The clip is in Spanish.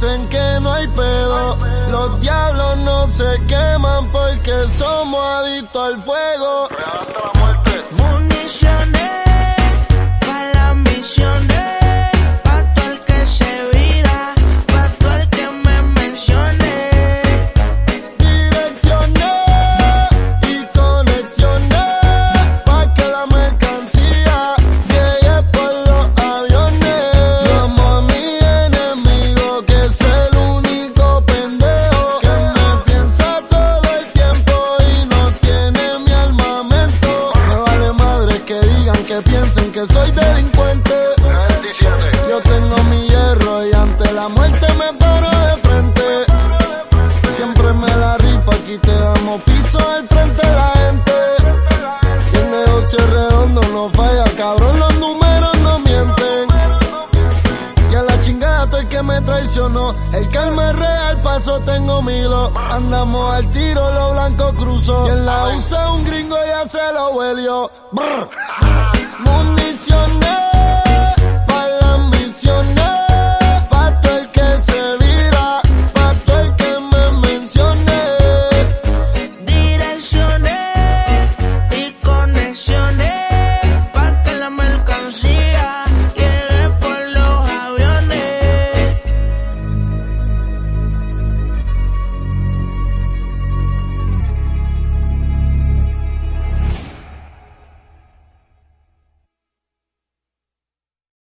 dicen que no hay pedo. Los diablos no se queman porque somos adictos al fuego. Municiones pa' las misiones, pa' todo el que se vira, pa' todo el que me mencione. Direcciones y conexiones pa' que la mercancía llegue por los aviones. Yo amo a mi enemigo, que es el único pendejo que me piensa todo el tiempo y no tiene mi armamento. Me vale madre que digan, que piensen que soy delincuente. Yo tengo mi hierro y ante la muerte me paro de frente. Siempre me la rifa, aquí te damos piso al frente de la gente. Y el negocio es redondo, no falla, cabrón, los números no mienten. Y a la chingada todo el que me traicionó, el calma es real, paso tengo milo. Andamos al tiro, lo blanco cruzó, y en la USA un gringo ya se lo huelió. Brr. Municiones